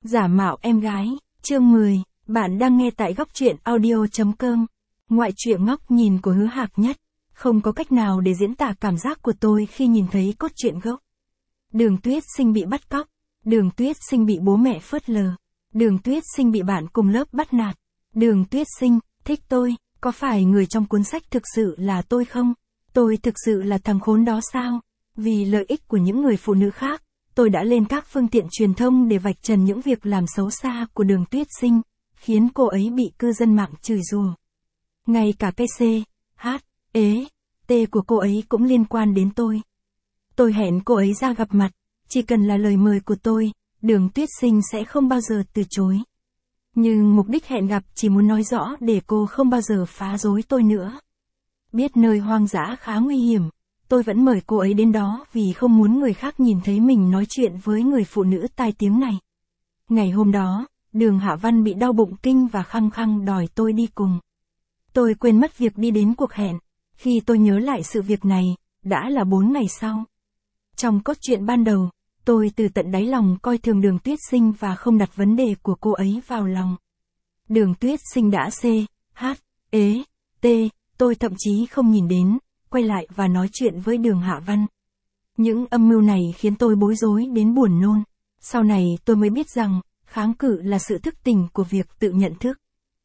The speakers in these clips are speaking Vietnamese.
Giả mạo em gái, chương 10, bạn đang nghe tại góc truyện audio.com. Ngoại truyện ngóc nhìn của Hứa Hạc Nhất, không có cách nào để diễn tả cảm giác của tôi khi nhìn thấy cốt truyện gốc. Đường Tuyết Sinh bị bắt cóc, Đường Tuyết Sinh bị bố mẹ phớt lờ, Đường Tuyết Sinh bị bạn cùng lớp bắt nạt, Đường Tuyết Sinh thích tôi, có phải người trong cuốn sách thực sự là tôi không? Tôi thực sự là thằng khốn đó sao? Vì lợi ích của những người phụ nữ khác, tôi đã lên các phương tiện truyền thông để vạch trần những việc làm xấu xa của Đường Tuyết Sinh, khiến cô ấy bị cư dân mạng chửi rủa. Ngay cả cái C, H, E, T của cô ấy cũng liên quan đến tôi. Tôi hẹn cô ấy ra gặp mặt, chỉ cần là lời mời của tôi, Đường Tuyết Sinh sẽ không bao giờ từ chối. Nhưng mục đích hẹn gặp chỉ muốn nói rõ để cô không bao giờ phá rối tôi nữa. Biết nơi hoang dã khá nguy hiểm, tôi vẫn mời cô ấy đến đó vì không muốn người khác nhìn thấy mình nói chuyện với người phụ nữ tai tiếng này. Ngày hôm đó, Đường Hạ Văn bị đau bụng kinh và khăng khăng đòi tôi đi cùng. Tôi quên mất việc đi đến cuộc hẹn, khi tôi nhớ lại sự việc này, đã là 4 ngày sau. Trong cốt truyện ban đầu, tôi từ tận đáy lòng coi thường Đường Tuyết Sinh và không đặt vấn đề của cô ấy vào lòng. Đường Tuyết Sinh đã C, H, E, T, tôi thậm chí không nhìn đến, quay lại và nói chuyện với Đường Hạ Văn. Những âm mưu này khiến tôi bối rối đến buồn nôn. Sau này tôi mới biết rằng, kháng cự là sự thức tỉnh của việc tự nhận thức.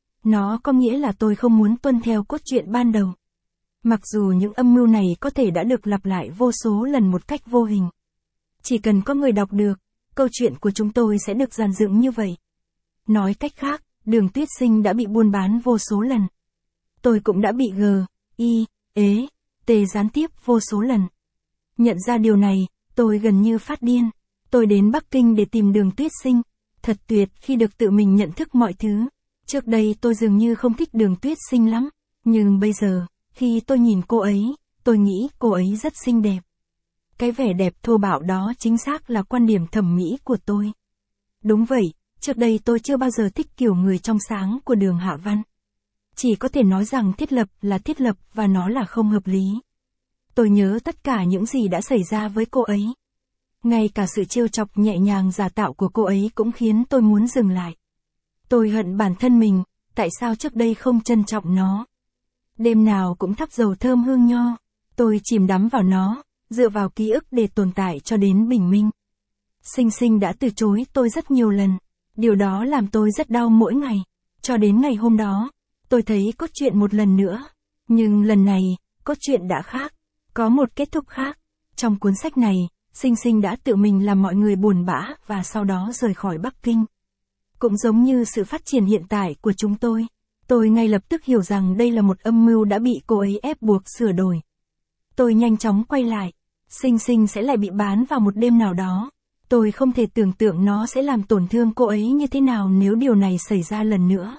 Nó có nghĩa là tôi không muốn tuân theo cốt truyện ban đầu. Mặc dù những âm mưu này có thể đã được lặp lại vô số lần một cách vô hình. Chỉ cần có người đọc được, câu chuyện của chúng tôi sẽ được dàn dựng như vậy. Nói cách khác, Đường Tuyết Sinh đã bị buôn bán vô số lần. Tôi cũng đã bị G, I, E, T gián tiếp vô số lần. Nhận ra điều này, tôi gần như phát điên. Tôi đến Bắc Kinh để tìm Đường Tuyết Sinh. Thật tuyệt khi được tự mình nhận thức mọi thứ. Trước đây tôi dường như không thích Đường Tuyết Sinh lắm. Nhưng bây giờ, khi tôi nhìn cô ấy, tôi nghĩ cô ấy rất xinh đẹp. Cái vẻ đẹp thô bạo đó chính xác là quan điểm thẩm mỹ của tôi. Đúng vậy, trước đây tôi chưa bao giờ thích kiểu người trong sáng của Đường Hạ Văn. Chỉ có thể nói rằng thiết lập là thiết lập và nó là không hợp lý. Tôi nhớ tất cả những gì đã xảy ra với cô ấy. Ngay cả sự trêu chọc nhẹ nhàng giả tạo của cô ấy cũng khiến tôi muốn dừng lại. Tôi hận bản thân mình, tại sao trước đây không trân trọng nó. Đêm nào cũng thắp dầu thơm hương nho, tôi chìm đắm vào nó, dựa vào ký ức để tồn tại cho đến bình minh. Sinh Sinh đã từ chối tôi rất nhiều lần, điều đó làm tôi rất đau mỗi ngày, cho đến ngày hôm đó, tôi thấy cốt truyện một lần nữa, nhưng lần này, cốt truyện đã khác, có một kết thúc khác. Trong cuốn sách này, Sinh Sinh đã tự mình làm mọi người buồn bã và sau đó rời khỏi Bắc Kinh. Cũng giống như sự phát triển hiện tại của chúng tôi ngay lập tức hiểu rằng đây là một âm mưu đã bị cô ấy ép buộc sửa đổi. Tôi nhanh chóng quay lại, Sinh Sinh sẽ lại bị bán vào một đêm nào đó. Tôi không thể tưởng tượng nó sẽ làm tổn thương cô ấy như thế nào nếu điều này xảy ra lần nữa.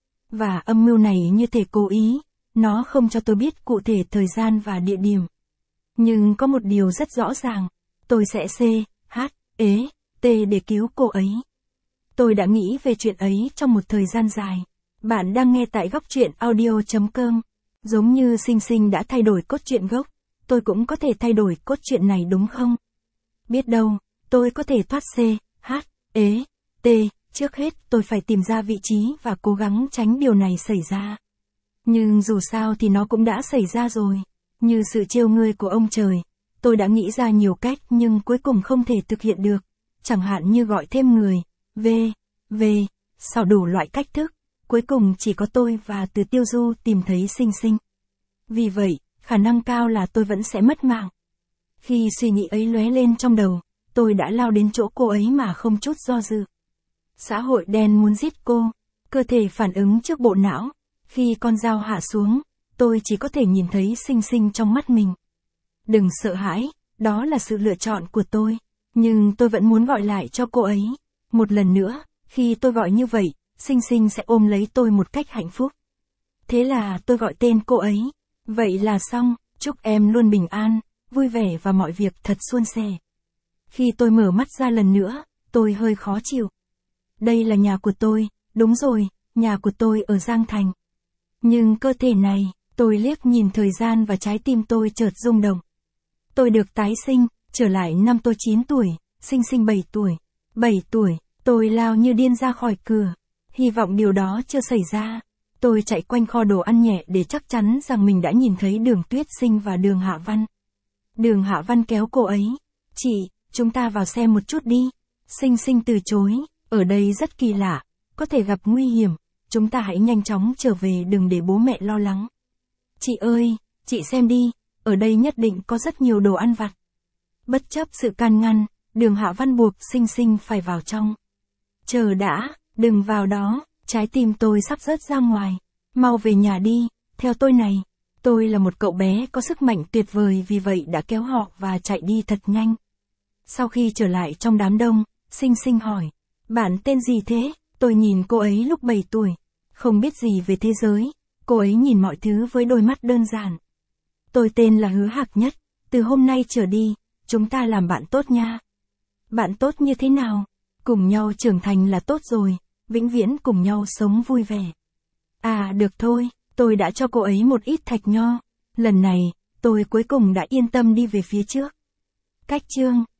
Và âm mưu này như thể cố ý, nó không cho tôi biết cụ thể thời gian và địa điểm. Nhưng có một điều rất rõ ràng, tôi sẽ C, H, E, T để cứu cô ấy. Tôi đã nghĩ về chuyện ấy trong một thời gian dài. Bạn đang nghe tại góc truyện audio.com. Giống như Sinh Sinh đã thay đổi cốt truyện gốc, tôi cũng có thể thay đổi cốt truyện này đúng không? Biết đâu, tôi có thể thoát C, H, E, T, trước hết tôi phải tìm ra vị trí và cố gắng tránh điều này xảy ra. Nhưng dù sao thì nó cũng đã xảy ra rồi. Như sự trêu ngươi của ông trời, tôi đã nghĩ ra nhiều cách nhưng cuối cùng không thể thực hiện được. Chẳng hạn như gọi thêm người, sau đủ loại cách thức, cuối cùng chỉ có tôi và Từ Tiêu Du tìm thấy Sinh Sinh. Vì vậy, khả năng cao là tôi vẫn sẽ mất mạng. Khi suy nghĩ ấy lóe lên trong đầu, tôi đã lao đến chỗ cô ấy mà không chút do dự. Xã hội đen muốn giết cô, cơ thể phản ứng trước bộ não. Khi con dao hạ xuống, tôi chỉ có thể nhìn thấy Sinh Sinh trong mắt mình. Đừng sợ hãi, đó là sự lựa chọn của tôi. Nhưng tôi vẫn muốn gọi lại cho cô ấy. Một lần nữa, khi tôi gọi như vậy, Sinh Sinh sẽ ôm lấy tôi một cách hạnh phúc. Thế là tôi gọi tên cô ấy. Vậy là xong, chúc em luôn bình an, vui vẻ và mọi việc thật suôn sẻ. Khi tôi mở mắt ra lần nữa, tôi hơi khó chịu. Đây là nhà của tôi, đúng rồi, nhà của tôi ở Giang Thành. Nhưng cơ thể này, tôi liếc nhìn thời gian và trái tim tôi chợt rung động. Tôi được tái sinh, trở lại năm tôi 9 tuổi, Sinh Sinh 7 tuổi. 7 tuổi, Tôi lao như điên ra khỏi cửa. Hy vọng điều đó chưa xảy ra. Tôi chạy quanh kho đồ ăn nhẹ để chắc chắn rằng mình đã nhìn thấy Đường Tuyết Sinh và Đường Hạ Văn. Đường Hạ Văn kéo cô ấy. Chị, chúng ta vào xem một chút đi. Sinh Sinh từ chối, ở đây rất kỳ lạ, có thể gặp nguy hiểm, chúng ta hãy nhanh chóng trở về đừng để bố mẹ lo lắng. Chị ơi, chị xem đi, ở đây nhất định có rất nhiều đồ ăn vặt. Bất chấp sự can ngăn, Đường Hạ Văn buộc Sinh Sinh phải vào trong. Chờ đã, đừng vào đó, trái tim tôi sắp rớt ra ngoài. Mau về nhà đi, theo tôi này. Tôi là một cậu bé có sức mạnh tuyệt vời vì vậy đã kéo họ và chạy đi thật nhanh. Sau khi trở lại trong đám đông, Sinh Sinh hỏi, bạn tên gì thế? Tôi nhìn cô ấy lúc 7 tuổi, không biết gì về thế giới, cô ấy nhìn mọi thứ với đôi mắt đơn giản. Tôi tên là Hứa Hạc Nhất, từ hôm nay trở đi, chúng ta làm bạn tốt nha. Bạn tốt như thế nào? Cùng nhau trưởng thành là tốt rồi, vĩnh viễn cùng nhau sống vui vẻ. À được thôi, tôi đã cho cô ấy một ít thạch nho. Lần này, tôi cuối cùng đã yên tâm đi về phía trước. Cách chương